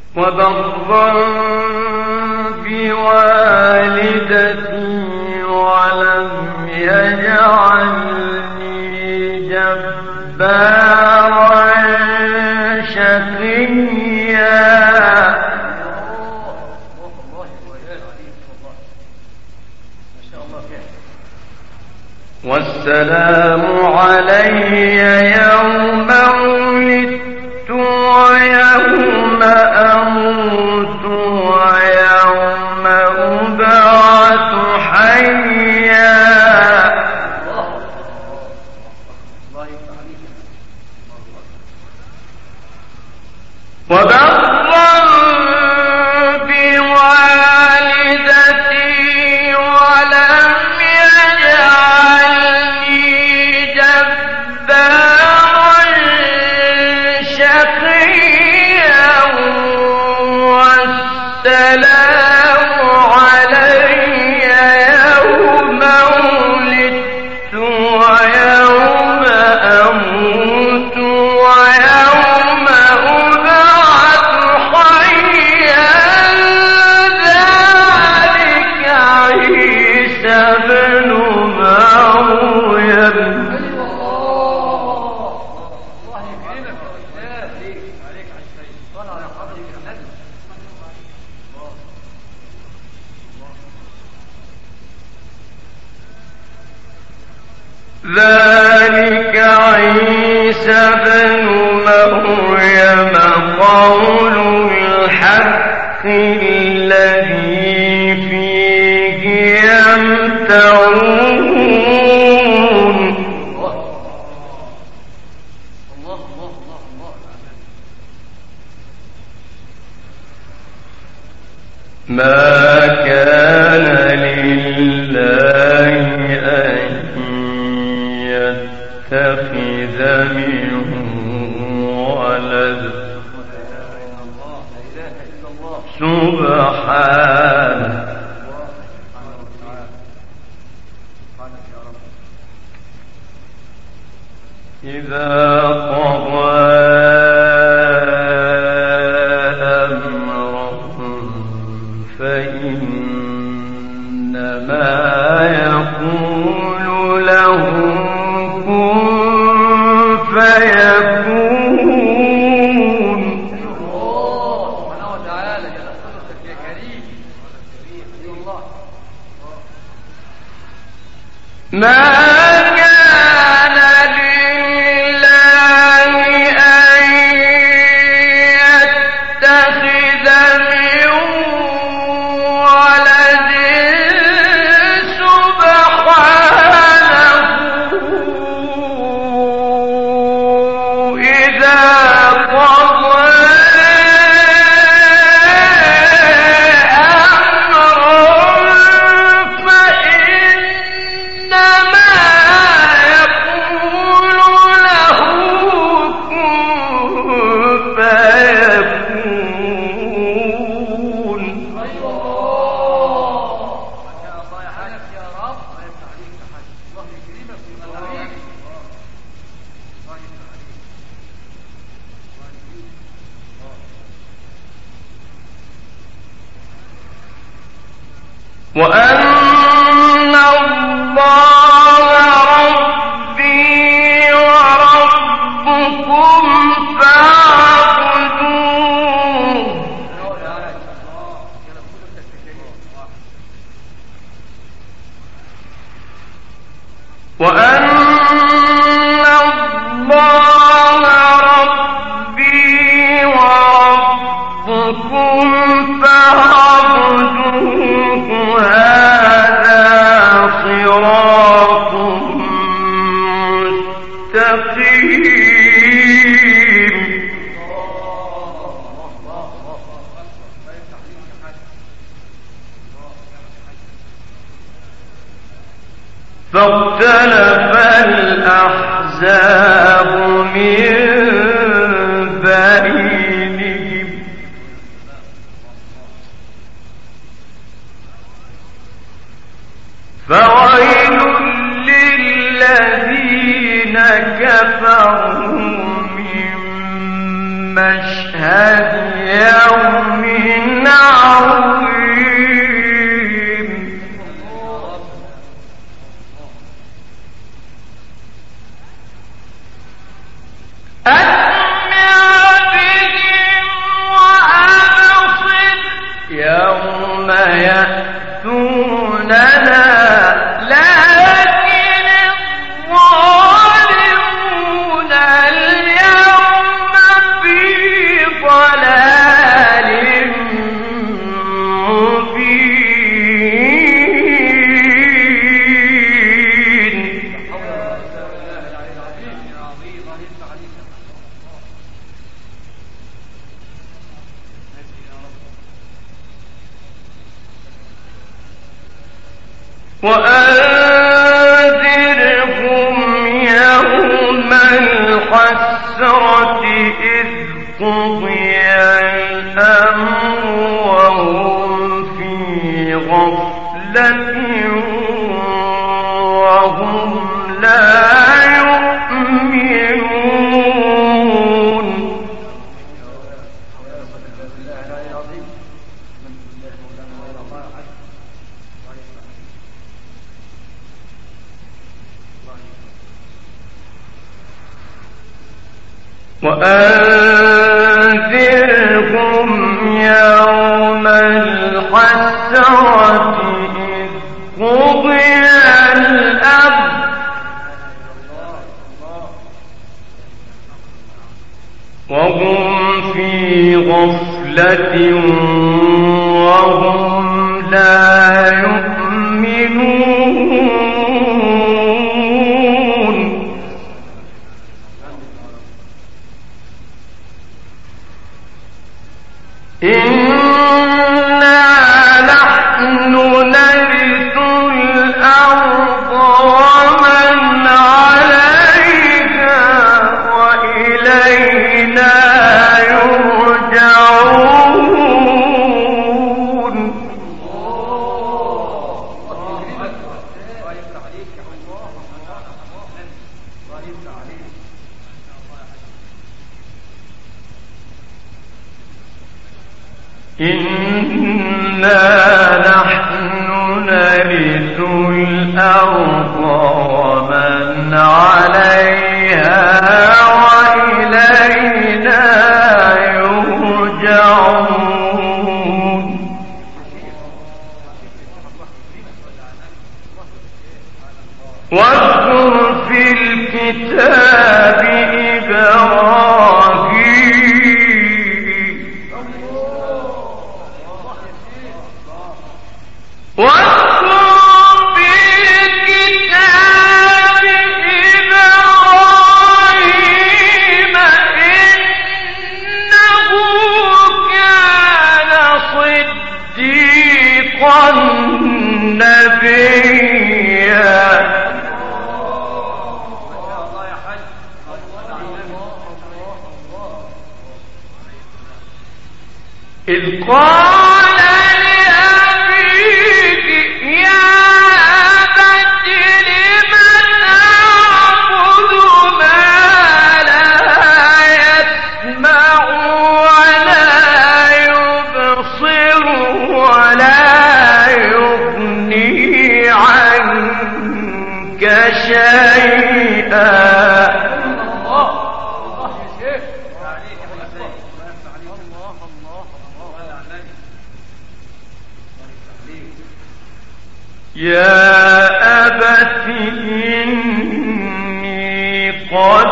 وبرا بوالدتي ولم يجعلني جبارا شقيا. والسلام علي يوم ولدت ويوم أموت ويوم أبعث حيا. وبرا بوالدتي ولم يجعلني جبارا شقيا. والسلام علي يوم ولدت ويوم أموت ويوم أبعث حيا. ذلك عيسى بن مريم. ذلك عيسى بن مريم قول الحق الذي فيه يمترون. ما كان لله أن يتخذ من ولد سبحانه إذا قضى أمرا فإنما يقول له كن فيكون. سبحانه وتعالى جل قدرتك يا كريم. ما كان لله أن يتخذ من ولد سبحانه إذا قضى وأن الله ربي وربكم فاعبدوه. وأن الله ربي وربكم فاعبدوه. هذا صراط مستقيم. فاختلف الأحزاب من بينهم فويل للذين كفروا من مشهد يوم وأنذرهم يوم الحسرة إذ قضي الأمر وهم في غفلة وهم لا يؤمنون. وأنذرهم يوم الحسرة إذ قضي الأمر وهم في غفلة وهم لا يؤمنون. إنا نحن نرث الأرض ومن عليها وإلينا يرجعون. إنا نحن نرث الأرض ومن عليها وإلينا يرجعون. واذكر في الكتاب إبراهيم واذكر في الكتاب إبراهيم إنه كان صديقا نبيا. إذ قال لأبيه يا أبت لم تعبد ما لا يسمع ولا يبصر ولا يغني عنك شيئا. يا أبت إني قد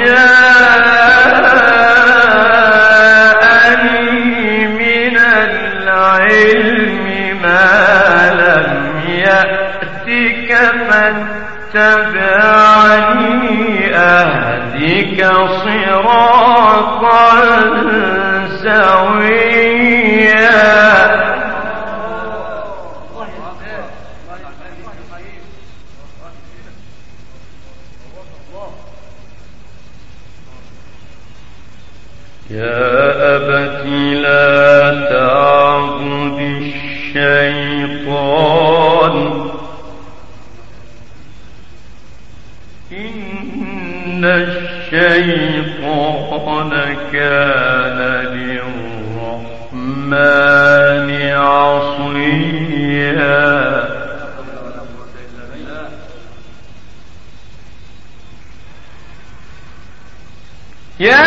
جاءني من العلم ما لم يأتك فاتبعني أهدك صراطا سويا. يا أبت لا تعبد الشيطان إن الشيطان كان للرحمن عصيا. يا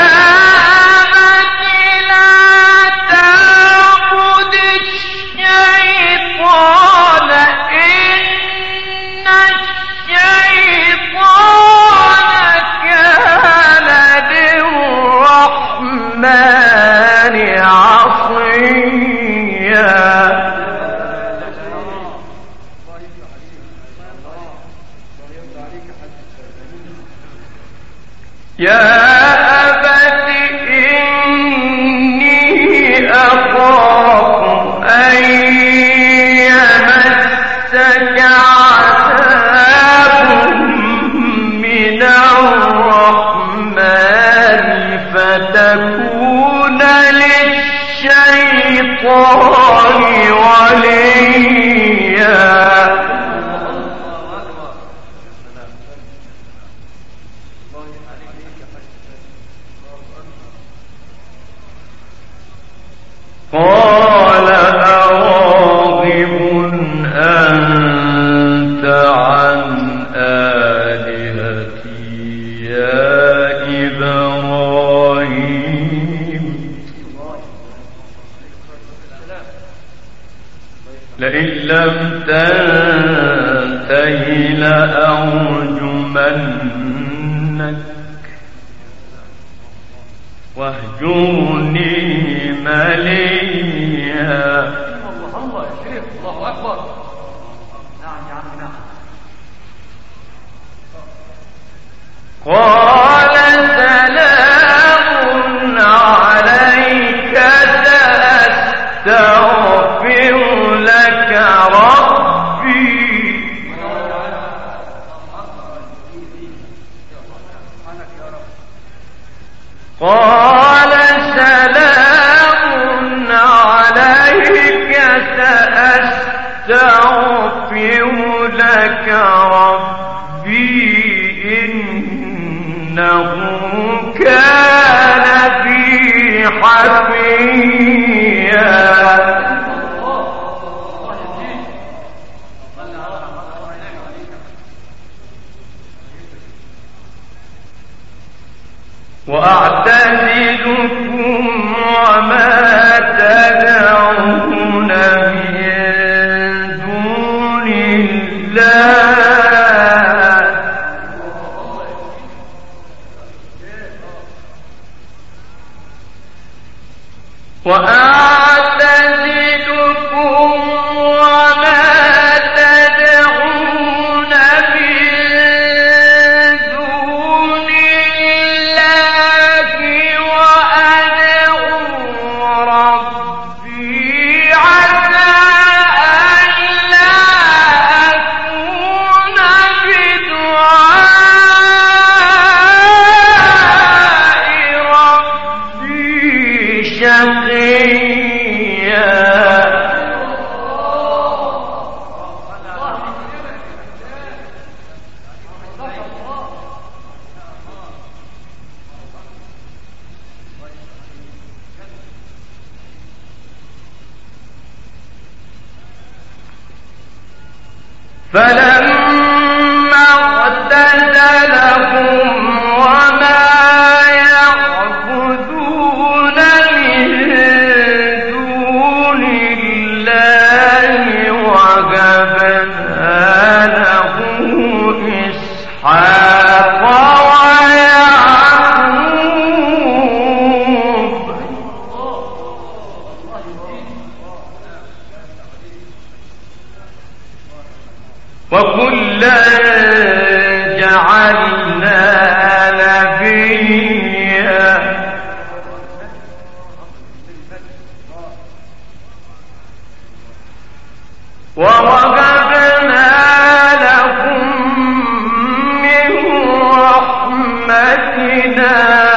عصيا. الشيطان وليا قال أراغب أنت عن آلهتي يا إبراهيم لئن لم تنته لأرجمنك واهجرني مليا. الله يا شيخ، الله أكبر. نعم يا عم نعم. قال سلام عليك سأستغفر لك ربي. قال سلام عليك سأستغفر لك ربي إنه كان بي حفيا. وأعتزلكم وما تدعون من دون الله وأعتزلكم وما تدعون من دون الله وأدعو ربي عسى ألا أكون بدعاء ربي شقيا. فلما اعتزلهم وما يعبدون من دون الله وهبنا له إسحاق ويعقوب وكلا جعلنا نبيا ووهبنا لهم من رحمتنا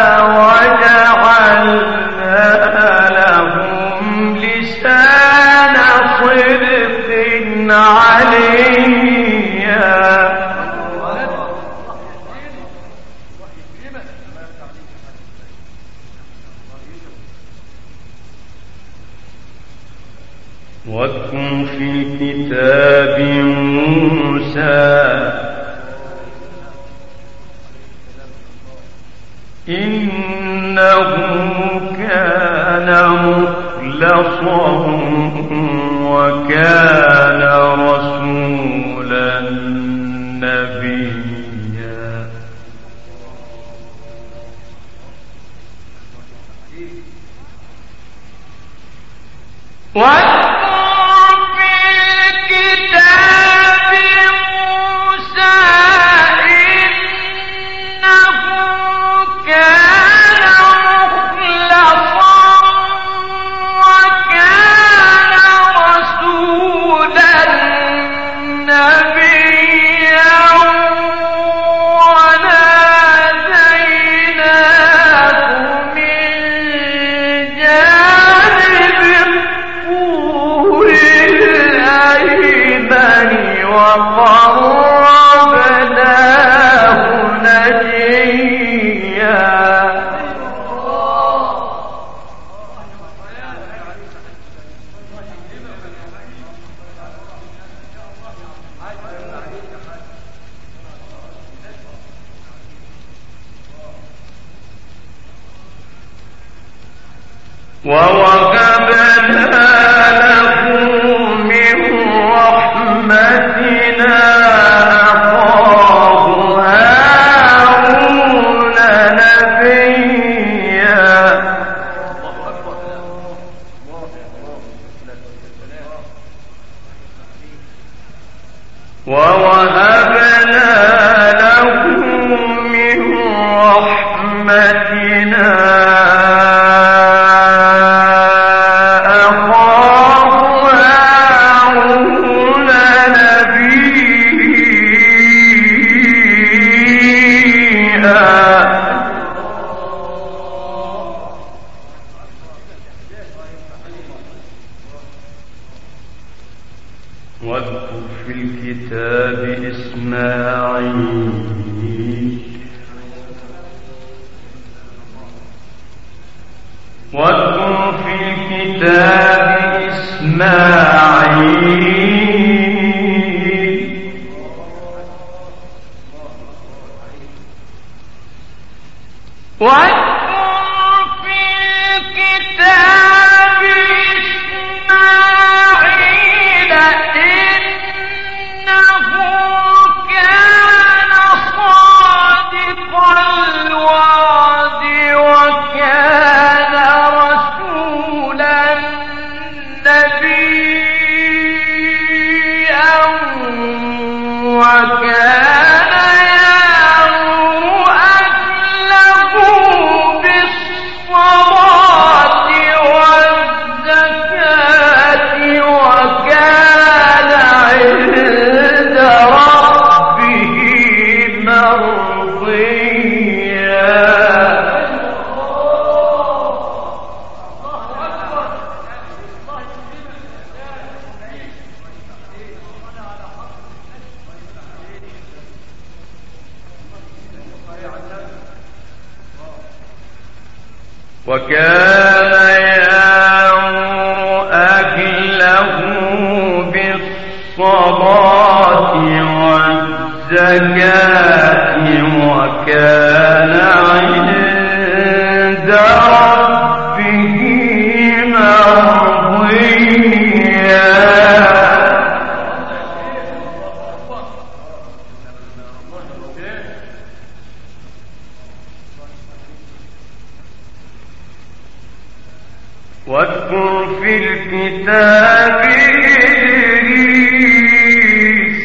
وجعلنا لهم لسان صدق عليا. واذكر في الكتاب موسى إنه كان مخلصا وكان رسولا نبيا. واذكر في الكتاب موسى إنه كان مخلصا وكان رسولا نبيا وناديناه من جانب ووهبنا له من رحمتنا أخاه هارون نبيا ووهبنا له من رحمتنا واذكر في الكتاب إسماعيل واذكر في الكتاب إسماعيل واذكر في الكتاب إسماعيل إنه كان صادق الوعد وكان رسولا نبيا وكان يأمر أهله بالصلاة والزكاة وكان عند ربه مرضيا وكان يأمر أهله بالصلاة والزكاة وكان عند ربه مرضيا واذكر في الكتاب إدريس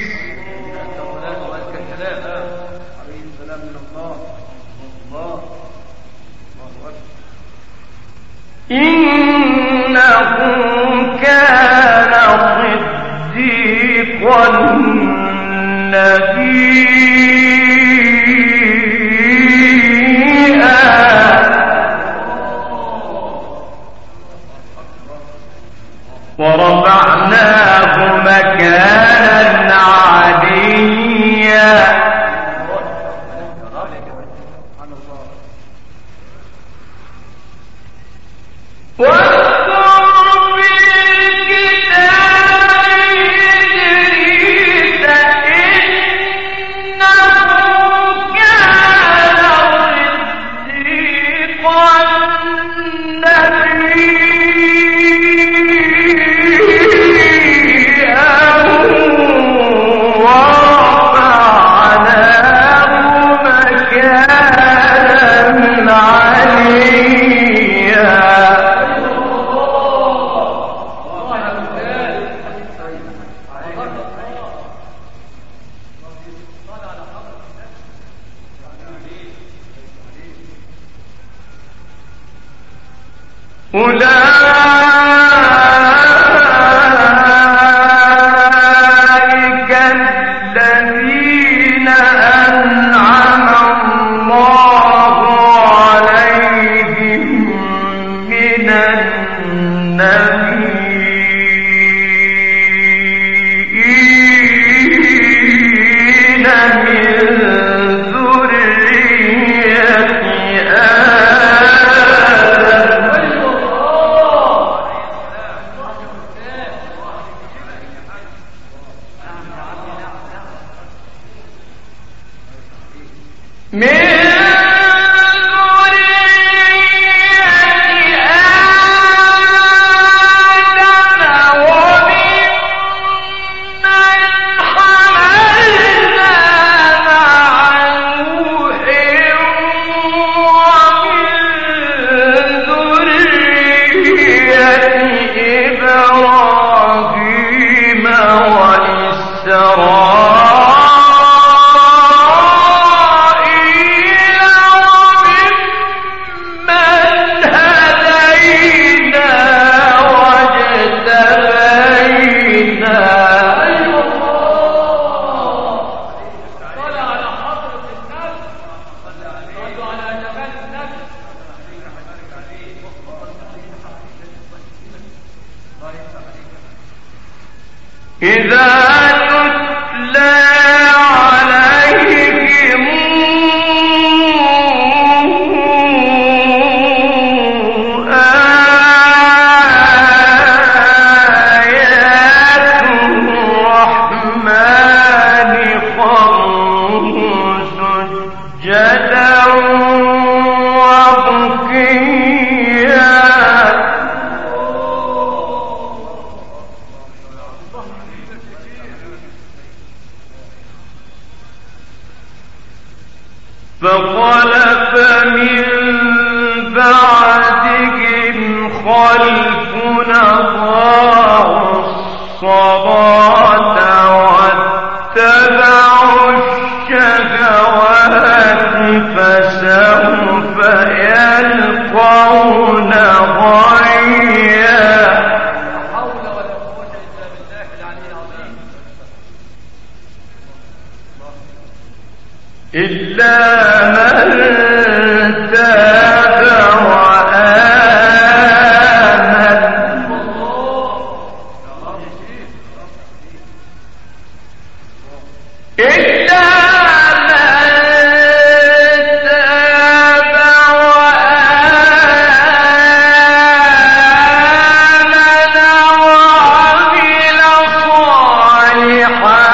إنه كان صديقا نبيا ورفعناه مكانا عليا واذكر في الكتاب إدريس إنه كان صديقا أولئك الذين أنعم الله عليهم من النبيين من ذرية آدم إذا تتلى عليهم آيات الرحمن خروا سجدا وبكيا فخلف من بعدهم خلف أضاعوا الصلاة واتبعوا الشهوات فسوف يلقون غيا. إلا من تاب وآمن إلا من تاب وآمن وعمل صالحا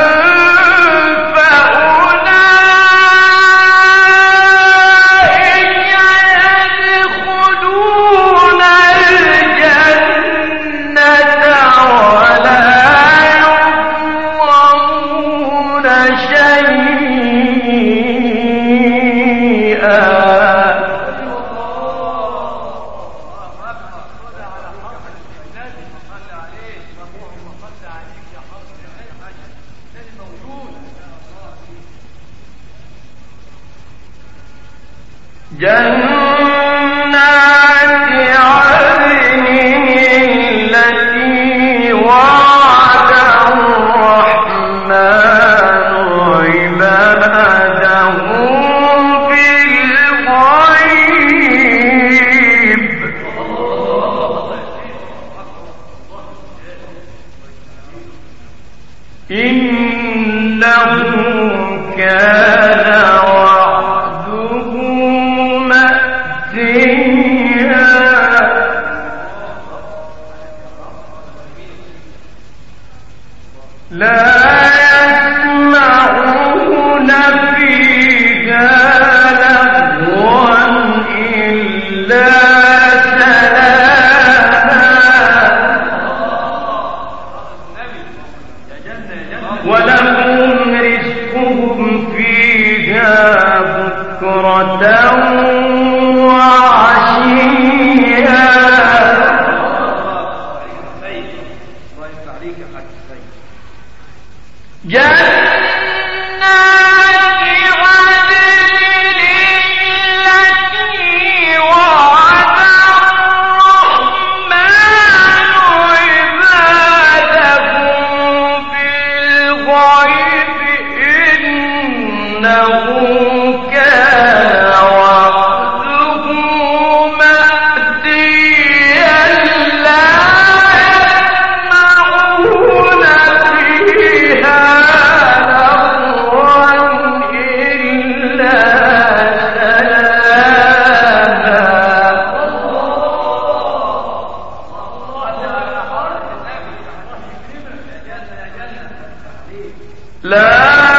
جنات عدن التي وعد الرحمن عباده بالغيب إنه كان لا يسمعون فيها لغوا إلا سلاما ولهم رزقهم فيها بكرة وعشيا. جنات عدن التي وعد الرحمن عباده بالغيب إنه كان وعده مأتيا لا يسمعون فيها لا